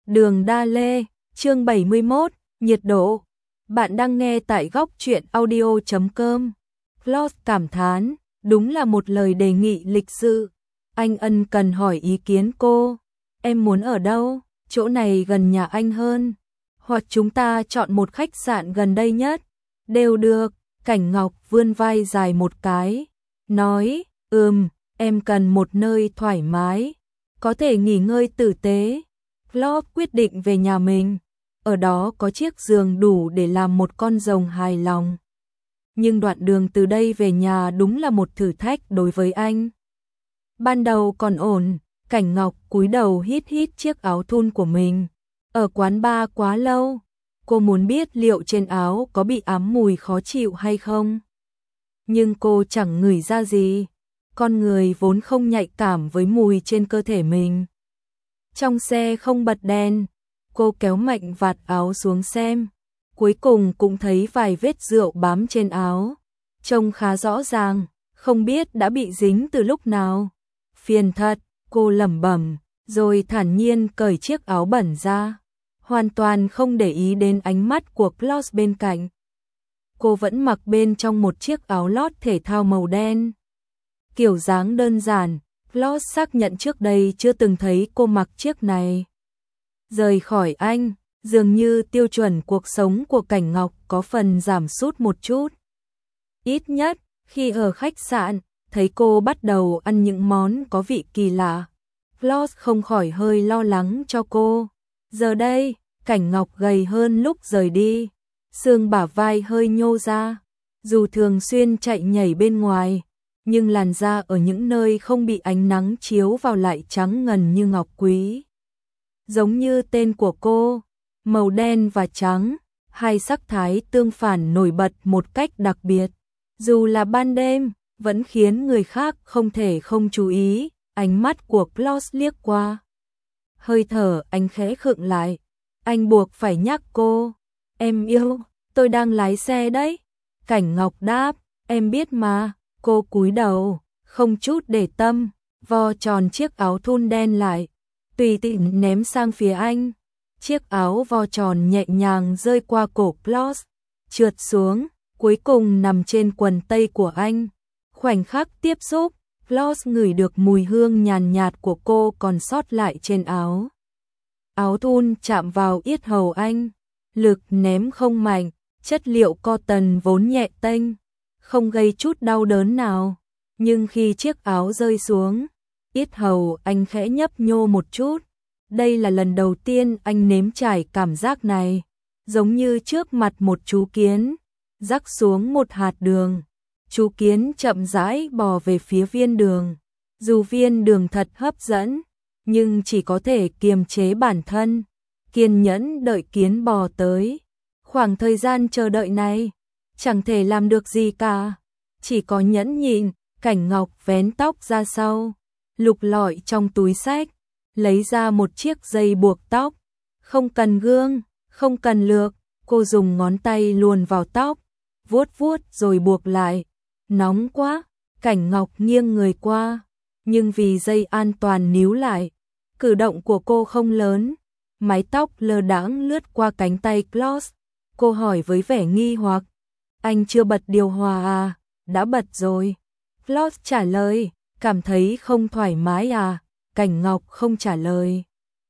Đường Đa Lê, chương 71, nhiệt độ. Bạn đang nghe tại góc truyện audio.com. Floss cảm thán, đúng là một lời đề nghị lịch sự. Anh ân cần hỏi ý kiến cô. Em muốn ở đâu? Chỗ này gần nhà anh hơn. Hoặc chúng ta chọn một khách sạn gần đây nhất. Đều được. Cảnh Ngọc vươn vai dài một cái. Nói, em cần một nơi thoải mái. Có thể nghỉ ngơi tử tế. Floss quyết định về nhà mình. Ở đó có chiếc giường đủ để làm một con rồng hài lòng. Nhưng đoạn đường từ đây về nhà đúng là một thử thách đối với anh. Ban đầu còn ổn, Cảnh Ngọc cúi đầu hít chiếc áo thun của mình. Ở quán bar quá lâu, cô muốn biết liệu trên áo có bị ám mùi khó chịu hay không. Nhưng cô chẳng ngửi ra gì, con người vốn không nhạy cảm với mùi trên cơ thể mình. Trong xe không bật đèn, cô kéo mạnh vạt áo xuống xem. Cuối cùng cũng thấy vài vết rượu bám trên áo. Trông khá rõ ràng, không biết đã bị dính từ lúc nào. Phiền thật, cô lẩm bẩm, rồi thản nhiên cởi chiếc áo bẩn ra. Hoàn toàn không để ý đến ánh mắt của Floss bên cạnh. Cô vẫn mặc bên trong một chiếc áo lót thể thao màu đen. Kiểu dáng đơn giản, Floss xác nhận trước đây chưa từng thấy cô mặc chiếc này. Rời khỏi anh, dường như tiêu chuẩn cuộc sống của Cảnh Ngọc có phần giảm sút một chút. Ít nhất, khi ở khách sạn, thấy cô bắt đầu ăn những món có vị kỳ lạ. Floss không khỏi hơi lo lắng cho cô. Giờ đây, Cảnh Ngọc gầy hơn lúc rời đi. Xương bả vai hơi nhô ra. Dù thường xuyên chạy nhảy bên ngoài, nhưng làn da ở những nơi không bị ánh nắng chiếu vào lại trắng ngần như ngọc quý. Giống như tên của cô, màu đen và trắng, hai sắc thái tương phản nổi bật một cách đặc biệt. Dù là ban đêm, vẫn khiến người khác không thể không chú ý. Ánh mắt của Floss liếc qua. Hơi thở anh khẽ khựng lại. Anh buộc phải nhắc cô. Em yêu, tôi đang lái xe đấy. Cảnh Ngọc đáp, em biết mà. Cô cúi đầu, không chút để tâm, vo tròn chiếc áo thun đen lại, tùy tiện ném sang phía anh. Chiếc áo vo tròn nhẹ nhàng rơi qua cổ Floss, trượt xuống, cuối cùng nằm trên quần tây của anh. Khoảnh khắc tiếp xúc, Floss ngửi được mùi hương nhàn nhạt của cô còn sót lại trên áo. Áo thun chạm vào yết hầu anh, lực ném không mạnh, chất liệu cotton vốn nhẹ tênh, không gây chút đau đớn nào. Nhưng khi chiếc áo rơi xuống, yết hầu anh khẽ nhấp nhô một chút. Đây là lần đầu tiên anh nếm trải cảm giác này, giống như trước mặt một chú kiến, rắc xuống một hạt đường. Chú kiến chậm rãi bò về phía viên đường. Dù viên đường thật hấp dẫn, nhưng chỉ có thể kiềm chế bản thân, kiên nhẫn đợi kiến bò tới. Khoảng thời gian chờ đợi này, chẳng thể làm được gì cả, chỉ có nhẫn nhịn. Cảnh Ngọc vén tóc ra sau, lục lọi trong túi xách, lấy ra một chiếc dây buộc tóc. Không cần gương, không cần lược, cô dùng ngón tay luồn vào tóc, vuốt vuốt rồi buộc lại. Nóng quá, Cảnh Ngọc nghiêng người qua, nhưng vì dây an toàn níu lại, cử động của cô không lớn. Mái tóc lơ đãng lướt qua cánh tay Floss. Cô hỏi với vẻ nghi hoặc, anh chưa bật điều hòa à? Đã bật rồi. Floss trả lời, cảm thấy không thoải mái à? Cảnh Ngọc không trả lời,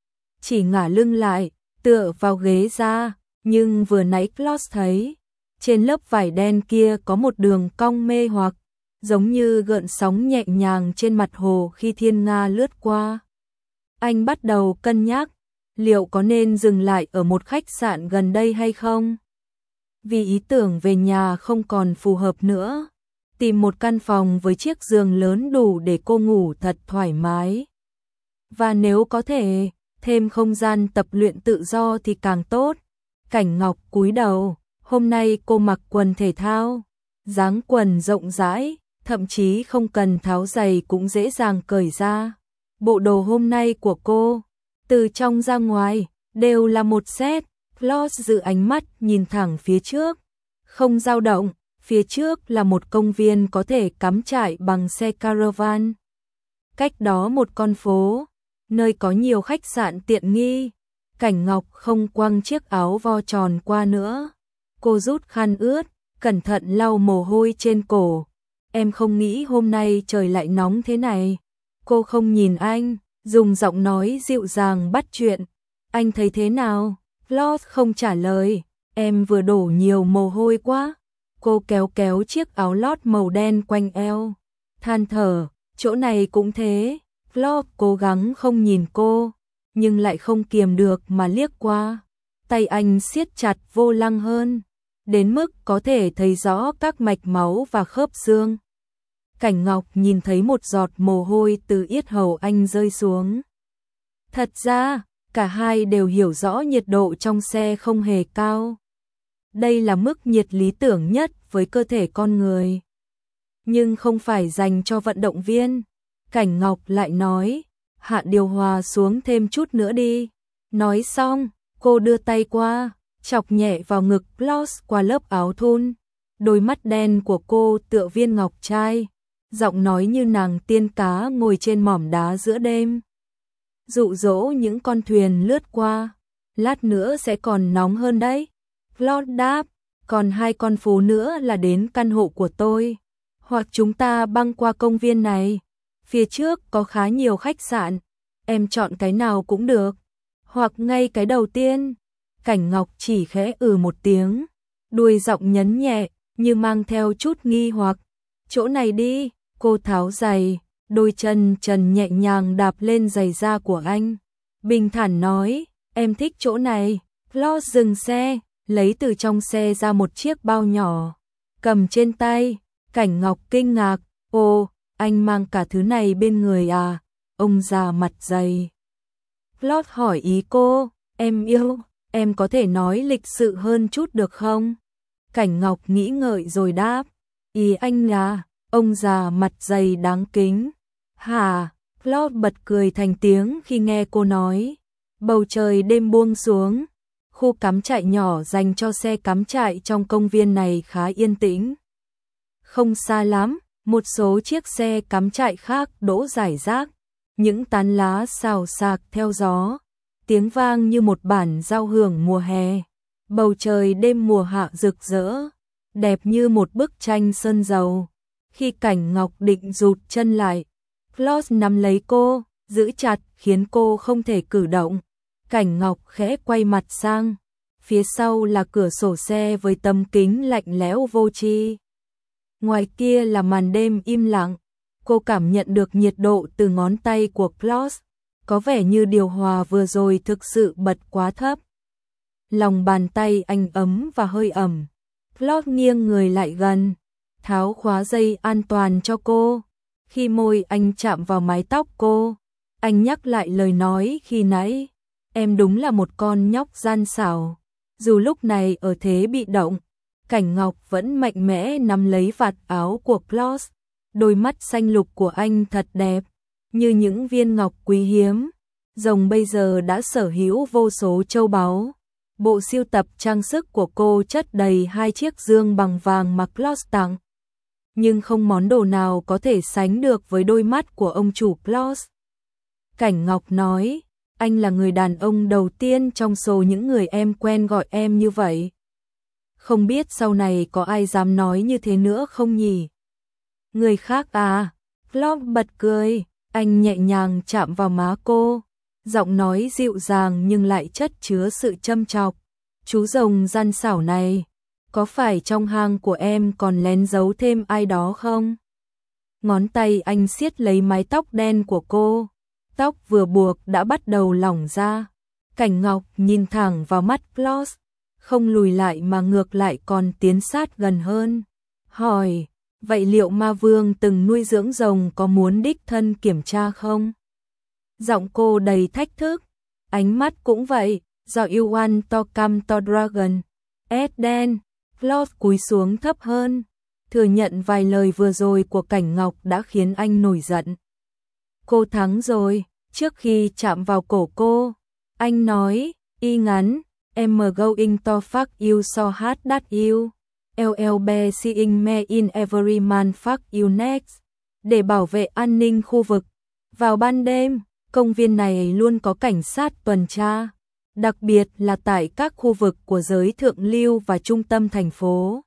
chỉ ngả lưng lại, tựa vào ghế ra. Nhưng vừa nãy Floss thấy, trên lớp vải đen kia có một đường cong mê hoặc, giống như gợn sóng nhẹ nhàng trên mặt hồ khi thiên nga lướt qua. Anh bắt đầu cân nhắc, liệu có nên dừng lại ở một khách sạn gần đây hay không? Vì ý tưởng về nhà không còn phù hợp nữa, tìm một căn phòng với chiếc giường lớn đủ để cô ngủ thật thoải mái. Và nếu có thể, thêm không gian tập luyện tự do thì càng tốt. Cảnh Ngọc cúi đầu, hôm nay cô mặc quần thể thao, dáng quần rộng rãi, thậm chí không cần tháo giày cũng dễ dàng cởi ra. Bộ đồ hôm nay của cô, từ trong ra ngoài, đều là một set. Floss giữ ánh mắt nhìn thẳng phía trước, không dao động. Phía trước là một công viên có thể cắm trại bằng xe caravan. Cách đó một con phố, nơi có nhiều khách sạn tiện nghi. Cảnh Ngọc không quăng chiếc áo vo tròn qua nữa. Cô rút khăn ướt, cẩn thận lau mồ hôi trên cổ. Em không nghĩ hôm nay trời lại nóng thế này. Cô không nhìn anh, dùng giọng nói dịu dàng bắt chuyện. Anh thấy thế nào? Floss không trả lời. Em vừa đổ nhiều mồ hôi quá. Cô kéo kéo chiếc áo lót màu đen quanh eo. Than thở, chỗ này cũng thế. Floss cố gắng không nhìn cô, nhưng lại không kiềm được mà liếc qua. Tay anh siết chặt vô lăng hơn, đến mức có thể thấy rõ các mạch máu và khớp xương. Cảnh Ngọc nhìn thấy một giọt mồ hôi từ yết hầu anh rơi xuống. Thật ra, cả hai đều hiểu rõ nhiệt độ trong xe không hề cao. Đây là mức nhiệt lý tưởng nhất với cơ thể con người. Nhưng không phải dành cho vận động viên. Cảnh Ngọc lại nói, hạ điều hòa xuống thêm chút nữa đi. Nói xong, cô đưa tay qua, chọc nhẹ vào ngực Floss qua lớp áo thun. Đôi mắt đen của cô tựa viên ngọc trai, giọng nói như nàng tiên cá ngồi trên mỏm đá giữa đêm. Dụ dỗ những con thuyền lướt qua, lát nữa sẽ còn nóng hơn đấy. Floss đáp, còn 2 con phố nữa là đến căn hộ của tôi. Hoặc chúng ta băng qua công viên này. Phía trước có khá nhiều khách sạn, em chọn cái nào cũng được. Hoặc ngay cái đầu tiên. Cảnh Ngọc chỉ khẽ một tiếng, đuôi giọng nhấn nhẹ, như mang theo chút nghi hoặc. Chỗ này đi, cô tháo giày, đôi chân trần nhẹ nhàng đạp lên giày da của anh. Bình thản nói, em thích chỗ này. Floss dừng xe, lấy từ trong xe ra một chiếc bao nhỏ, cầm trên tay. Cảnh Ngọc kinh ngạc, ô, anh mang cả thứ này bên người à? Ông già mặt dày. Floss hỏi ý cô, em yêu, em có thể nói lịch sự hơn chút được không? Cảnh Ngọc nghĩ ngợi rồi đáp, ý anh là, ông già mặt dày đáng kính. Hả? Floss bật cười thành tiếng khi nghe cô nói. Bầu trời đêm buông xuống, khu cắm trại nhỏ dành cho xe cắm trại trong công viên này khá yên tĩnh. Không xa lắm, một số chiếc xe cắm trại khác đỗ rải rác, những tán lá xào xạc theo gió, tiếng vang như một bản giao hưởng mùa hè. Bầu trời đêm mùa hạ rực rỡ, đẹp như một bức tranh sơn dầu. Khi Cảnh Ngọc định rụt chân lại, Floss nắm lấy cô, giữ chặt khiến cô không thể cử động. Cảnh Ngọc khẽ quay mặt sang, phía sau là cửa sổ xe với tấm kính lạnh lẽo vô tri. Ngoài kia là màn đêm im lặng, cô cảm nhận được nhiệt độ từ ngón tay của Floss, có vẻ như điều hòa vừa rồi thực sự bật quá thấp. Lòng bàn tay anh ấm và hơi ẩm. Floss nghiêng người lại gần, tháo khóa dây an toàn cho cô. Khi môi anh chạm vào mái tóc cô, anh nhắc lại lời nói khi nãy, em đúng là một con nhóc gian xảo. Dù lúc này ở thế bị động, Cảnh Ngọc vẫn mạnh mẽ nắm lấy vạt áo của Floss. Đôi mắt xanh lục của anh thật đẹp, như những viên ngọc quý hiếm. Rồng bây giờ đã sở hữu vô số châu báu. Bộ sưu tập trang sức của cô chất đầy 2 chiếc dương bằng vàng mà Floss tặng. Nhưng không món đồ nào có thể sánh được với đôi mắt của ông chủ Floss. Cảnh Ngọc nói, anh là người đàn ông đầu tiên trong số những người em quen gọi em như vậy. Không biết sau này có ai dám nói như thế nữa không nhỉ? Người khác à? Floss bật cười, anh nhẹ nhàng chạm vào má cô, giọng nói dịu dàng nhưng lại chất chứa sự châm chọc. Chú rồng gian xảo này, có phải trong hang của em còn lén giấu thêm ai đó không? Ngón tay anh siết lấy mái tóc đen của cô, tóc vừa buộc đã bắt đầu lỏng ra. Cảnh Ngọc nhìn thẳng vào mắt Floss, không lùi lại mà ngược lại còn tiến sát gần hơn. Hỏi, vậy liệu ma vương từng nuôi dưỡng rồng có muốn đích thân kiểm tra không? Giọng cô đầy thách thức, ánh mắt cũng vậy, do you want to come to dragon. Eden, Floss cúi xuống thấp hơn, thừa nhận vài lời vừa rồi của Cảnh Ngọc đã khiến anh nổi giận. Cô thắng rồi. Trước khi chạm vào cổ cô, anh nói, y ngắn, em going to fuck you so hard that you, LLB seeing me in every man fuck you next. Để bảo vệ an ninh khu vực, vào ban đêm, công viên này luôn có cảnh sát tuần tra. đặc biệt là tại các khu vực của giới thượng lưu và trung tâm thành phố.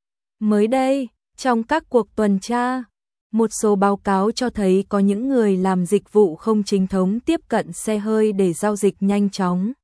Mới đây, trong các cuộc tuần tra, một số báo cáo cho thấy có những người làm dịch vụ không chính thống tiếp cận xe hơi để giao dịch nhanh chóng.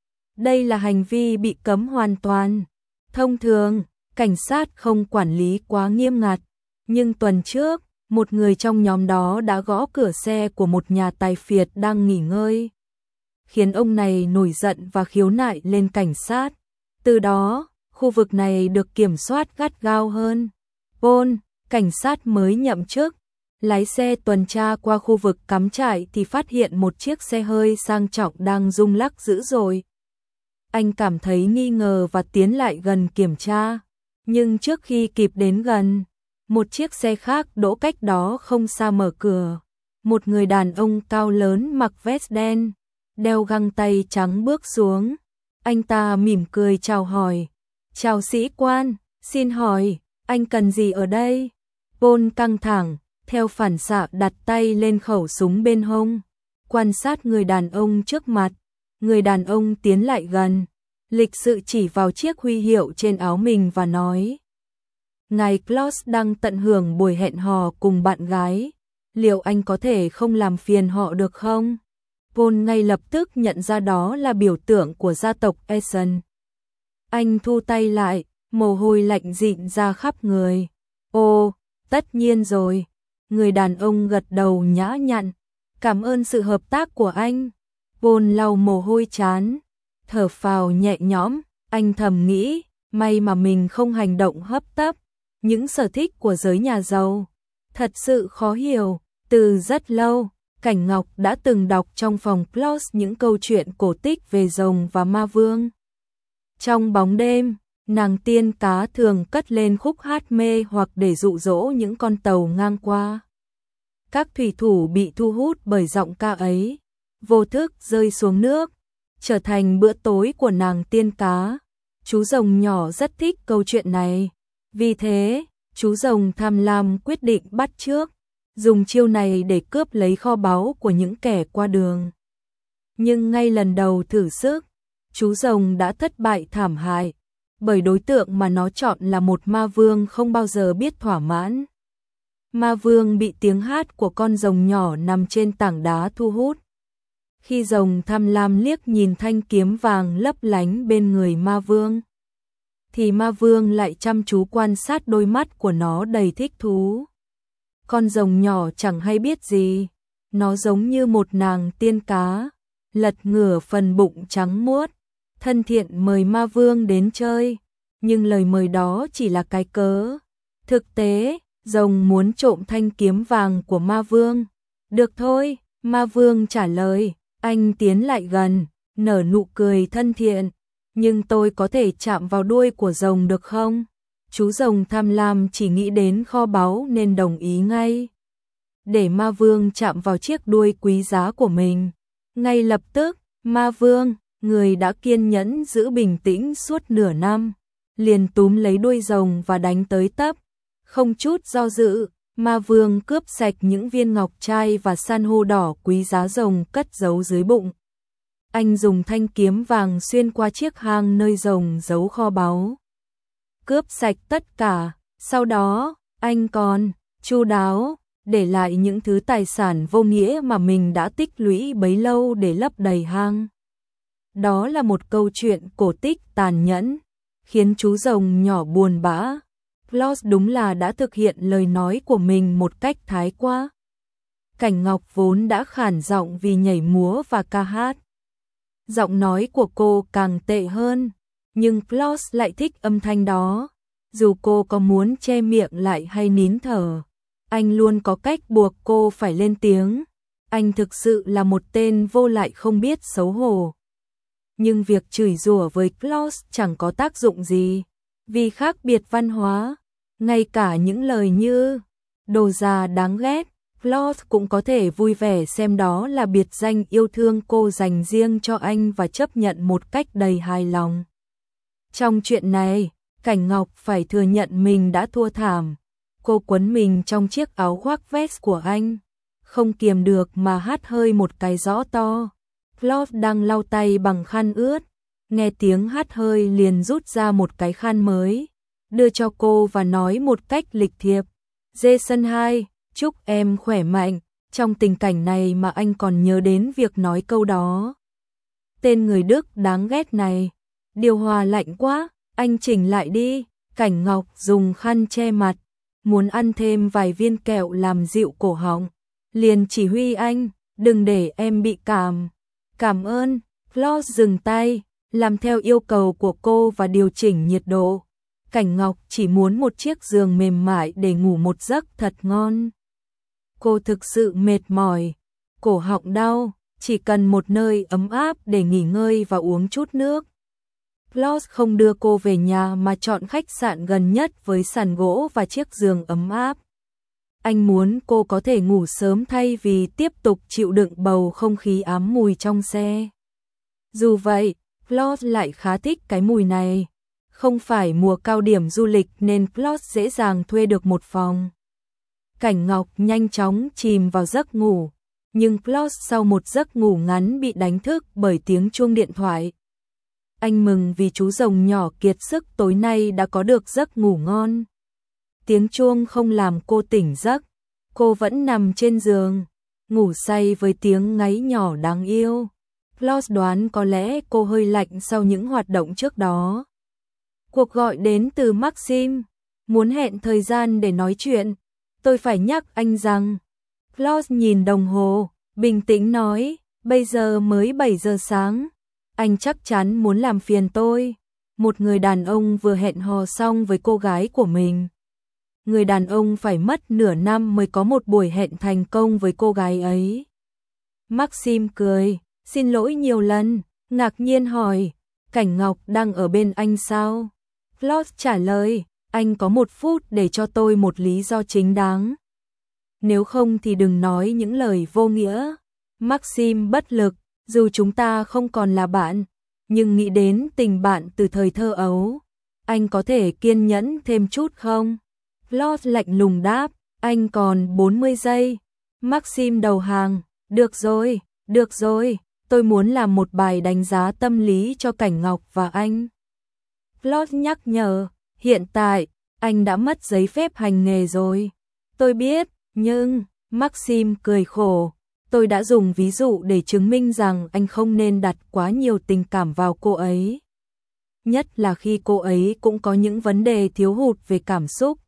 Đây là hành vi bị cấm hoàn toàn. Thông thường, cảnh sát không quản lý quá nghiêm ngặt, nhưng tuần trước, một người trong nhóm đó đã gõ cửa xe của một nhà tài phiệt đang nghỉ ngơi, khiến ông này nổi giận và khiếu nại lên cảnh sát. Từ đó, khu vực này được kiểm soát gắt gao hơn. Paul, cảnh sát mới nhậm chức, lái xe tuần tra qua khu vực cắm trại thì phát hiện một chiếc xe hơi sang trọng đang rung lắc dữ dội. Anh cảm thấy nghi ngờ và tiến lại gần kiểm tra, nhưng trước khi kịp đến gần, một chiếc xe khác đỗ cách đó không xa mở cửa. Một người đàn ông cao lớn mặc vest đen, đeo găng tay trắng bước xuống. Anh ta mỉm cười chào hỏi. Chào sĩ quan, xin hỏi, anh cần gì ở đây? Paul căng thẳng, theo phản xạ đặt tay lên khẩu súng bên hông, quan sát người đàn ông trước mặt. Người đàn ông tiến lại gần, lịch sự chỉ vào chiếc huy hiệu trên áo mình và nói: Ngài Klaus đang tận hưởng buổi hẹn hò cùng bạn gái, liệu anh có thể không làm phiền họ được không? Paul ngay lập tức nhận ra đó là biểu tượng của gia tộc Essen. Anh thu tay lại, mồ hôi lạnh rịn ra khắp người. Ồ, tất nhiên rồi. Người đàn ông gật đầu nhã nhặn. Cảm ơn sự hợp tác của anh. Paul lau mồ hôi trán, thở phào nhẹ nhõm. Anh thầm nghĩ, may mà mình không hành động hấp tấp. Những sở thích của giới nhà giàu thật sự khó hiểu. Từ rất lâu, Cảnh Ngọc đã từng đọc trong phòng Klaus những câu chuyện cổ tích về rồng và ma vương. Trong bóng đêm, nàng tiên cá thường cất lên khúc hát mê hoặc để dụ dỗ những con tàu ngang qua. Các thủy thủ bị thu hút bởi giọng ca ấy, vô thức rơi xuống nước, trở thành bữa tối của nàng tiên cá. Chú rồng nhỏ rất thích câu chuyện này, vì thế, chú rồng tham lam quyết định bắt chước, dùng chiêu này để cướp lấy kho báu của những kẻ qua đường. Nhưng ngay lần đầu thử sức, chú rồng đã thất bại thảm hại, bởi đối tượng mà nó chọn là một ma vương không bao giờ biết thỏa mãn. Ma vương bị tiếng hát của con rồng nhỏ nằm trên tảng đá thu hút. Khi rồng tham lam liếc nhìn thanh kiếm vàng lấp lánh bên người ma vương, thì ma vương lại chăm chú quan sát đôi mắt của nó đầy thích thú. Con rồng nhỏ chẳng hay biết gì, nó giống như một nàng tiên cá, lật ngửa phần bụng trắng muốt, thân thiện mời ma vương đến chơi, nhưng lời mời đó chỉ là cái cớ. Thực tế, rồng muốn trộm thanh kiếm vàng của ma vương. Được thôi, ma vương trả lời. Anh tiến lại gần, nở nụ cười thân thiện. Nhưng tôi có thể chạm vào đuôi của rồng được không? Chú rồng tham lam chỉ nghĩ đến kho báu nên đồng ý ngay. Để ma vương chạm vào chiếc đuôi quý giá của mình. Ngay lập tức, ma vương, người đã kiên nhẫn giữ bình tĩnh suốt nửa năm, liền túm lấy đuôi rồng và đánh tới tấp. Không chút do dự, ma vương cướp sạch những viên ngọc trai và san hô đỏ quý giá rồng cất giấu dưới bụng. Anh dùng thanh kiếm vàng xuyên qua chiếc hang nơi rồng giấu kho báu, cướp sạch tất cả. Sau đó, anh còn chu đáo để lại những thứ tài sản vô nghĩa mà mình đã tích lũy bấy lâu để lấp đầy hang. Đó là một câu chuyện cổ tích tàn nhẫn, khiến chú rồng nhỏ buồn bã. Klaus đúng là đã thực hiện lời nói của mình một cách thái quá. Cảnh Ngọc vốn đã khản giọng vì nhảy múa và ca hát. Giọng nói của cô càng tệ hơn, nhưng Klaus lại thích âm thanh đó. Dù cô có muốn che miệng lại hay nín thở, anh luôn có cách buộc cô phải lên tiếng. Anh thực sự là một tên vô lại không biết xấu hổ. Nhưng việc chửi rủa với Klaus chẳng có tác dụng gì, vì khác biệt văn hóa, ngay cả những lời như đồ già đáng ghét, Klaus cũng có thể vui vẻ xem đó là biệt danh yêu thương cô dành riêng cho anh và chấp nhận một cách đầy hài lòng. Trong chuyện này, Cảnh Ngọc phải thừa nhận mình đã thua thảm. Cô quấn mình trong chiếc áo khoác vest của anh, không kiềm được mà hát hơi một cái rõ to. Claude đang lau tay bằng khăn ướt, nghe tiếng hắt hơi liền rút ra một cái khăn mới, đưa cho cô và nói một cách lịch thiệp. Jason 2, chúc em khỏe mạnh, trong tình cảnh này mà anh còn nhớ đến việc nói câu đó. Tên người Đức đáng ghét này, điều hòa lạnh quá, anh chỉnh lại đi. Cảnh Ngọc dùng khăn che mặt, muốn ăn thêm vài viên kẹo làm dịu cổ họng, liền chỉ huy anh, đừng để em bị cảm. Cảm ơn. Claude dừng tay, làm theo yêu cầu của cô và điều chỉnh nhiệt độ. Cảnh Ngọc chỉ muốn một chiếc giường mềm mại để ngủ một giấc thật ngon. Cô thực sự mệt mỏi, cổ họng đau, chỉ cần một nơi ấm áp để nghỉ ngơi và uống chút nước. Claude không đưa cô về nhà mà chọn khách sạn gần nhất với sàn gỗ và chiếc giường ấm áp. Anh muốn cô có thể ngủ sớm thay vì tiếp tục chịu đựng bầu không khí ám mùi trong xe. Dù vậy, Claude lại khá thích cái mùi này. Không phải mùa cao điểm du lịch nên Claude dễ dàng thuê được một phòng. Cảnh Ngọc nhanh chóng chìm vào giấc ngủ, nhưng Claude sau một giấc ngủ ngắn bị đánh thức bởi tiếng chuông điện thoại. Anh mừng vì chú rồng nhỏ kiệt sức tối nay đã có được giấc ngủ ngon. Tiếng chuông không làm cô tỉnh giấc, cô vẫn nằm trên giường, ngủ say với tiếng ngáy nhỏ đáng yêu. Claude đoán có lẽ cô hơi lạnh sau những hoạt động trước đó. Cuộc gọi đến từ Maxim, muốn hẹn thời gian để nói chuyện. Tôi phải nhắc anh rằng. Claude nhìn đồng hồ, bình tĩnh nói, bây giờ mới 7 giờ sáng. Anh chắc chắn muốn làm phiền tôi. Một người đàn ông vừa hẹn hò xong với cô gái của mình. Người đàn ông phải mất nửa năm mới có một buổi hẹn thành công với cô gái ấy. Maxim cười, xin lỗi nhiều lần, ngạc nhiên hỏi, Cảnh Ngọc đang ở bên anh sao? Claude trả lời, anh có 1 phút để cho tôi một lý do chính đáng. Nếu không thì đừng nói những lời vô nghĩa. Maxim bất lực, dù chúng ta không còn là bạn, nhưng nghĩ đến tình bạn từ thời thơ ấu. Anh có thể kiên nhẫn thêm chút không? Claude lạnh lùng đáp, anh còn 40 giây. Maxim đầu hàng, được rồi, tôi muốn làm một bài đánh giá tâm lý cho Cảnh Ngọc và anh. Claude nhắc nhở, hiện tại, anh đã mất giấy phép hành nghề rồi. Tôi biết, nhưng, Maxim cười khổ, tôi đã dùng ví dụ để chứng minh rằng anh không nên đặt quá nhiều tình cảm vào cô ấy. Nhất là khi cô ấy cũng có những vấn đề thiếu hụt về cảm xúc.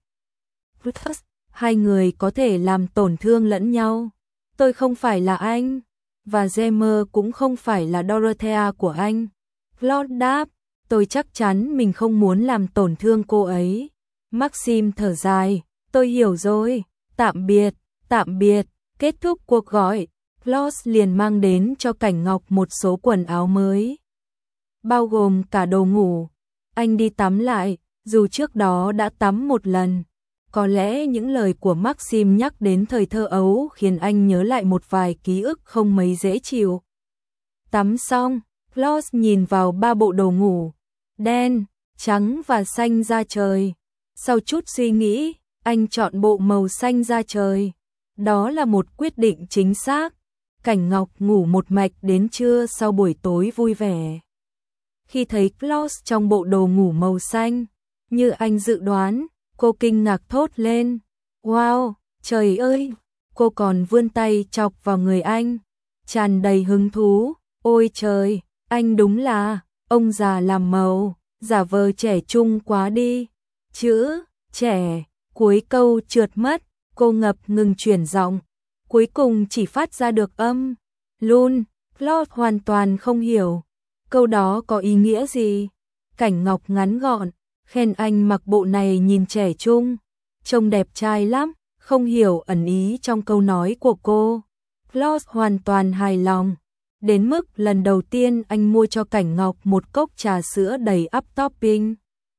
Hai người có thể làm tổn thương lẫn nhau. Tôi không phải là anh, và Gemma cũng không phải là Dorothea của anh. Claude đáp, tôi chắc chắn mình không muốn làm tổn thương cô ấy. Maxim thở dài, tôi hiểu rồi, tạm biệt. Kết thúc cuộc gọi, Claude liền mang đến cho Cảnh Ngọc một số quần áo mới, bao gồm cả đồ ngủ. Anh đi tắm lại, dù trước đó đã tắm một lần. Có lẽ những lời của Maxim nhắc đến thời thơ ấu khiến anh nhớ lại một vài ký ức không mấy dễ chịu. Tắm xong, Claude nhìn vào 3 bộ đồ ngủ, đen, trắng và xanh da trời. Sau chút suy nghĩ, anh chọn bộ màu xanh da trời. Đó là một quyết định chính xác. Cảnh Ngọc ngủ một mạch đến trưa sau buổi tối vui vẻ. Khi thấy Claude trong bộ đồ ngủ màu xanh, như anh dự đoán, cô kinh ngạc thốt lên. Wow, trời ơi! Cô còn vươn tay chọc vào người anh, tràn đầy hứng thú. Ôi trời, anh đúng là ông già làm màu, giả vờ trẻ trung quá đi. Chữ trẻ, cuối câu trượt mất, cô ngập ngừng chuyển giọng, cuối cùng chỉ phát ra được âm lun. Claude hoàn toàn không hiểu câu đó có ý nghĩa gì. Cảnh Ngọc ngắn gọn, khen anh mặc bộ này nhìn trẻ trung, trông đẹp trai lắm, không hiểu ẩn ý trong câu nói của cô. Claude hoàn toàn hài lòng, đến mức lần đầu tiên anh mua cho Cảnh Ngọc một cốc trà sữa đầy ắp topping.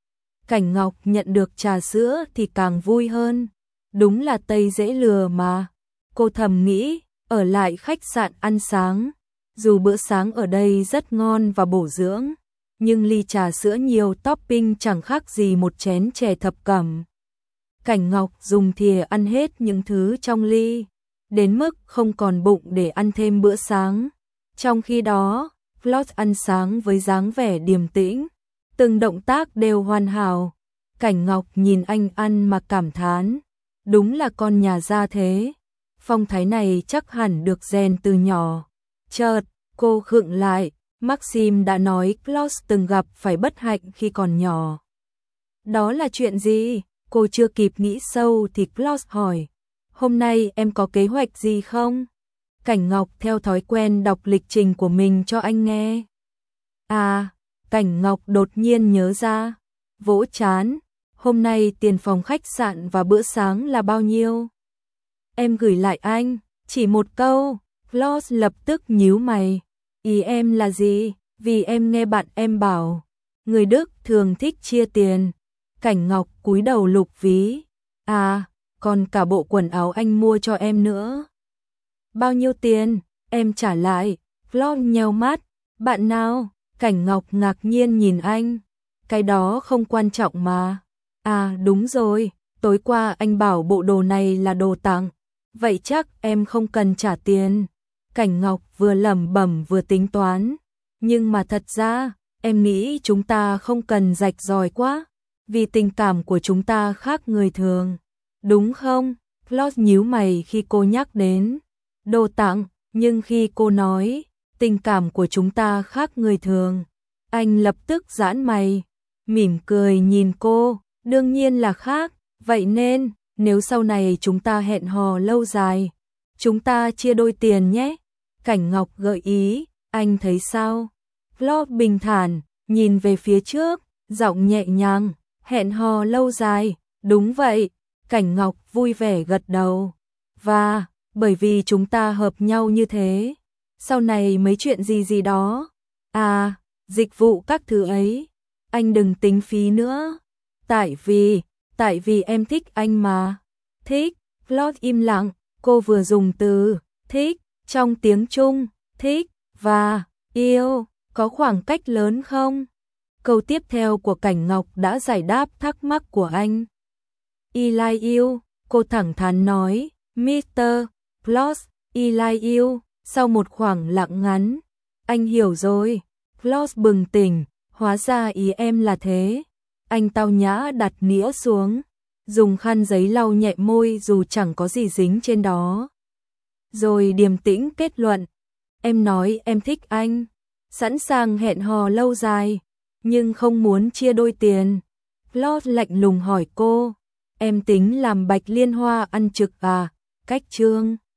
Cảnh Ngọc nhận được trà sữa thì càng vui hơn, đúng là Tây dễ lừa mà. Cô thầm nghĩ, ở lại khách sạn ăn sáng, dù bữa sáng ở đây rất ngon và bổ dưỡng, nhưng ly trà sữa nhiều topping chẳng khác gì một chén chè thập cẩm. Cảnh Ngọc dùng thìa ăn hết những thứ trong ly, đến mức không còn bụng để ăn thêm bữa sáng. Trong khi đó, Floss ăn sáng với dáng vẻ điềm tĩnh, từng động tác đều hoàn hảo. Cảnh Ngọc nhìn anh ăn mà cảm thán, đúng là con nhà gia thế. Phong thái này chắc hẳn được rèn từ nhỏ. Chợt, cô khựng lại, Maxim đã nói Floss từng gặp phải bất hạnh khi còn nhỏ. Đó là chuyện gì? Cô chưa kịp nghĩ sâu thì Floss hỏi, hôm nay em có kế hoạch gì không? Cảnh Ngọc theo thói quen đọc lịch trình của mình cho anh nghe. À, Cảnh Ngọc đột nhiên nhớ ra, vỗ trán, hôm nay tiền phòng khách sạn và bữa sáng là bao nhiêu? Em gửi lại anh, chỉ một câu. Floss lập tức nhíu mày. Ý em là gì? Vì em nghe bạn em bảo, người Đức thường thích chia tiền. Cảnh Ngọc cúi đầu lục ví. À, còn cả bộ quần áo anh mua cho em nữa. Bao nhiêu tiền? Em trả lại. Floss nheo mắt. Bạn nào? Cảnh Ngọc ngạc nhiên nhìn anh. Cái đó không quan trọng mà. À đúng rồi, tối qua anh bảo bộ đồ này là đồ tặng. Vậy chắc em không cần trả tiền. Cảnh Ngọc vừa lẩm bẩm vừa tính toán. Nhưng mà thật ra, em nghĩ chúng ta không cần rạch ròi quá. Vì tình cảm của chúng ta khác người thường. Đúng không? Floss nhíu mày khi cô nhắc đến đồ tặng. Nhưng khi cô nói tình cảm của chúng ta khác người thường, anh lập tức giãn mày, mỉm cười nhìn cô. Đương nhiên là khác. Vậy nên, nếu sau này chúng ta hẹn hò lâu dài, chúng ta chia đôi tiền nhé. Cảnh Ngọc gợi ý, anh thấy sao? Floss bình thản, nhìn về phía trước, giọng nhẹ nhàng, hẹn hò lâu dài, đúng vậy. Cảnh Ngọc vui vẻ gật đầu. Và, bởi vì chúng ta hợp nhau như thế, sau này mấy chuyện gì gì đó, à, dịch vụ các thứ ấy, anh đừng tính phí nữa. Tại vì em thích anh mà. Thích? Floss im lặng, cô vừa dùng từ thích trong tiếng Trung, thích và yêu có khoảng cách lớn không? Câu tiếp theo của Cảnh Ngọc đã giải đáp thắc mắc của anh. Eli yêu, cô thẳng thắn nói, Mr. Floss, Eli yêu. Sau một khoảng lặng ngắn, anh hiểu rồi. Floss bừng tỉnh, hóa ra ý em là thế. Anh tao nhã đặt nĩa xuống, dùng khăn giấy lau nhẹ môi dù chẳng có gì dính trên đó. Rồi điềm tĩnh kết luận, em nói em thích anh, sẵn sàng hẹn hò lâu dài, nhưng không muốn chia đôi tiền. Floss lạnh lùng hỏi cô, em tính làm Bạch Liên Hoa ăn trực à? Cách chương